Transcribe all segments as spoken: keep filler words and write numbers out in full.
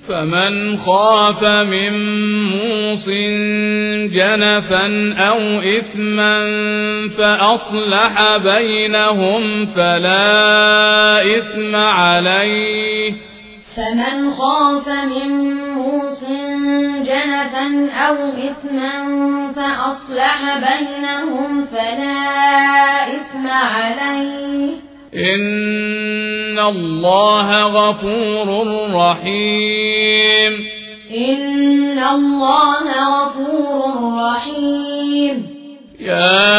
فمن خاف من موص جنفا أو إثما فأصلح بينهم فلا إثم عليه فمن خاف من موص جنفا أو إثما فأصلح بينهم فلا إثم عليه إن الله غفور رحيم إن الله غفور رحيم يا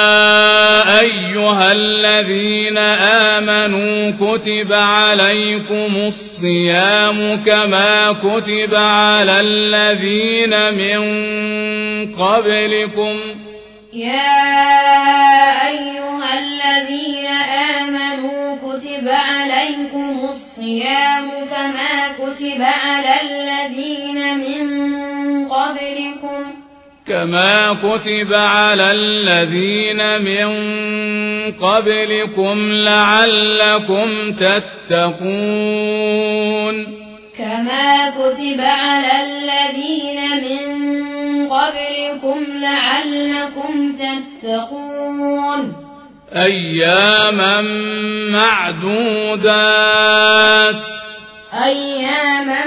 أيها الذين آمنوا كتب عليكم الصيام كما كتب على الذين من قبلكم يا أيها الذين آمنوا كتب عليكم الصيام كما كتب على الذين من قبلكم كما كتب على الذين من قبلكم لعلكم تتقون كما كتب على الذين من قبلكم لعلكم تتقون أياما معدودات أياما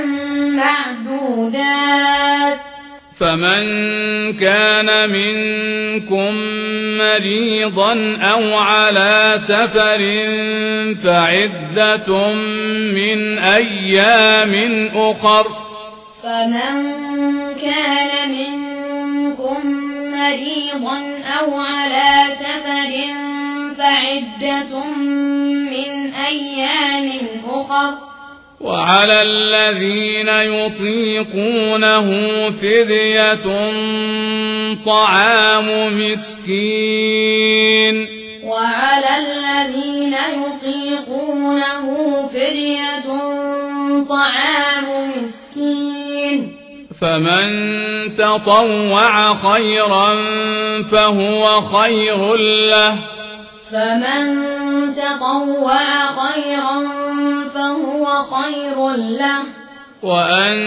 معدودات فمن كان منكم مريضا أو على سفر فعدة من أيام أخر فمن كان منكم مريضا أو على سفر فعدة من أيام أخر وعلى الذين يطيقونه فدية طعام مسكين وعلى الذين يطيقونه فدية طعام مسكين فمن تطوع خيرا فهو خير له فمن تطوع خيرا فهو خير له وأن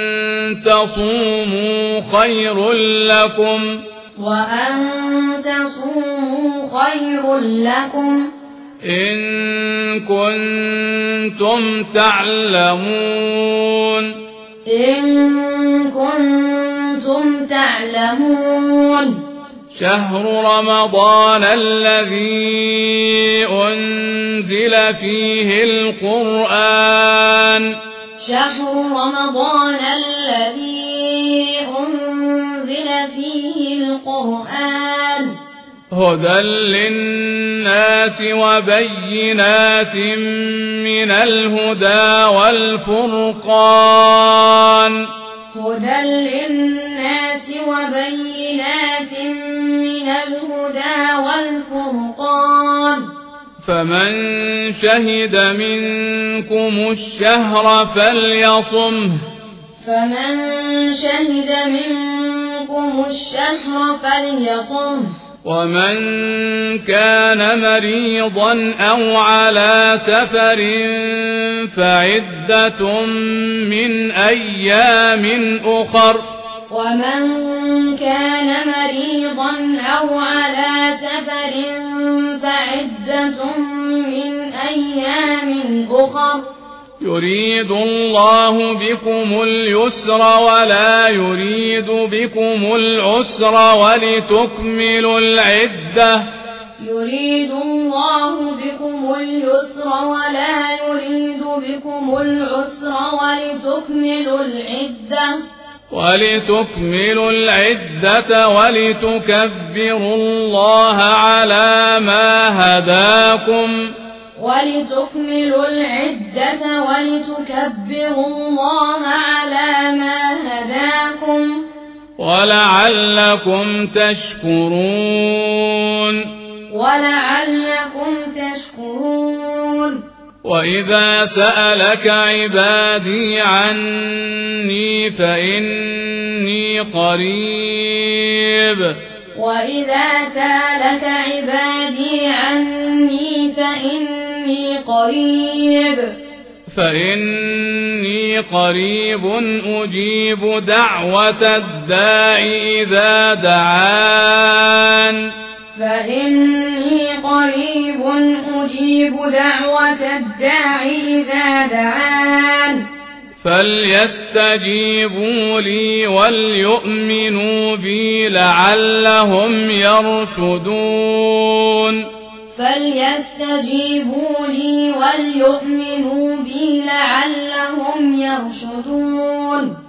تصوموا خير لكم وأن تصوموا خير لكم إن كنتم تعلمون إن كنتم تعلمون شهر رمضان الذي أنزل فيه القرآن شهر رمضان الذي أنزل فيه القرآن هدى للناس وبينات من الهدى والفرقان هدى للناس وبينات من الهدى والفرقان فمن شهد منكم الشهر فليصمه فمن شهد منكم الشهر فليصمه ومن كان مريضا أو على سفر فعدة من أيام أخر ومن كان مريضا أو على سفر فعدة من أيام أخر يريد الله بكم اليسر ولا يريد بكم العسر ولتكملوا العدة يريد الله بكم اليسر ولا يريد بكم العسر ولتكملوا العدة ولتكملوا العدة ولتكبروا الله على ما هداكم ولتكملوا العدة ولتكبروا الله على ما هداكم ولعلكم تشكرون ولعلكم تشكرون وإذا سألك عبادي عني فإني قريب وإذا سألك عبادي عني فإني قريب فإني قريب أجيب دعوة الداع إذا دعان فإني قريب أجيب دعوة الداع إذا دعان فليستجيبوا لي وليؤمنوا بي لعلهم يرشدون فليستجيبوا لي وليؤمنوا بي لعلهم يرشدون